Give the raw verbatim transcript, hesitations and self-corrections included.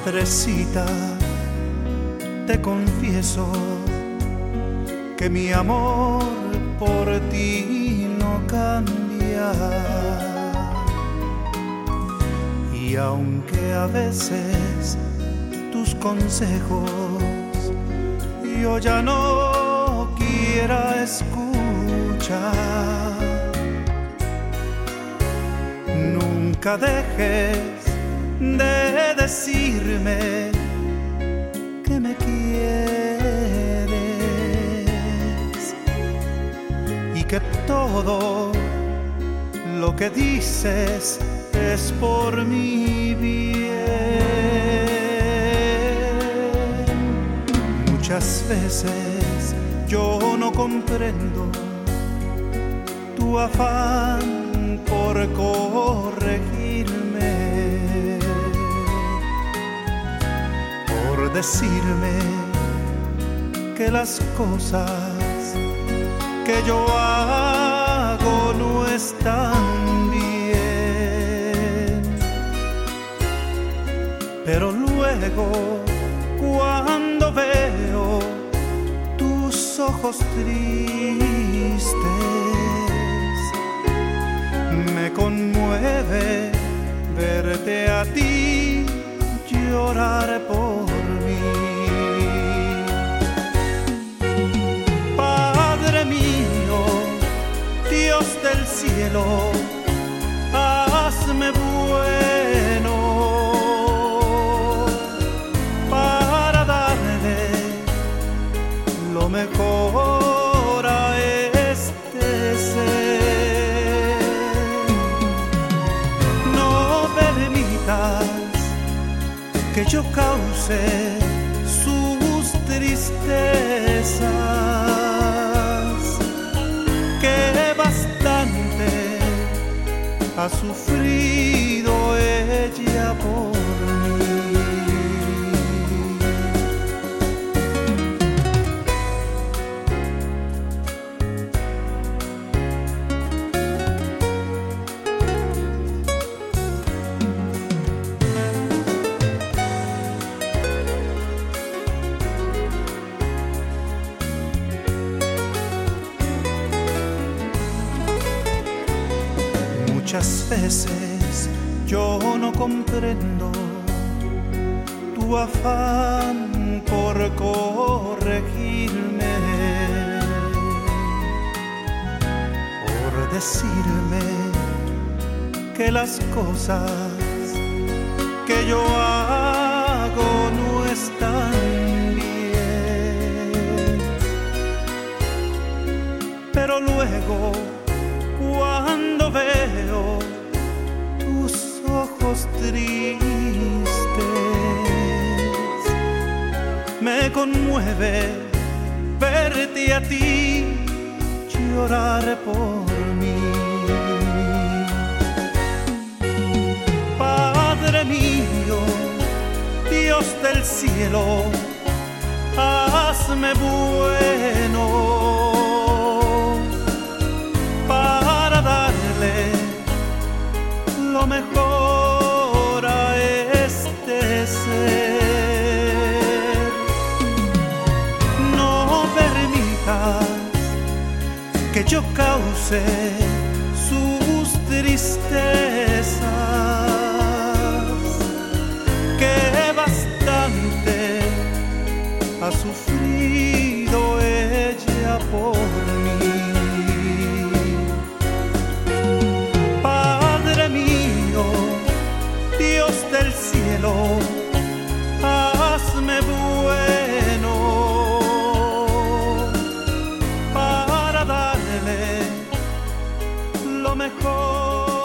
Madrecita, te confieso que mi amor por ti no cambia. Y aunque a veces tus consejos yo ya no quiera escuchar, nunca dejes de decirme que me quieres y que todo lo que dices es por mi bien. Muchas veces yo no comprendo tu afán por corregirme, por decirme que las cosas que yo hago no están bien. Pero luego, cuando veo tus ojos tristes, me conmueve verte a ti llorar por mí. Padre mío, Dios del cielo, hazme bueno para darle lo mejor a este ser. No permitas que yo cause sus tristezas, que bastante ha sufrido ella por mí. Muchas veces yo no comprendo tu afán por corregirme, por decirme que las cosas que yo hago no están bien. Pero luego, cuando veo tus ojos tristes, me conmueve verte a ti llorar por mí. Padre mío, Dios del cielo, hazme bueno para darle lo mejor a este ser. No permitas que yo cause sus tristezas, que bastante ha sufrido ella por mí. Dios del cielo, hazme bueno para darle lo mejor.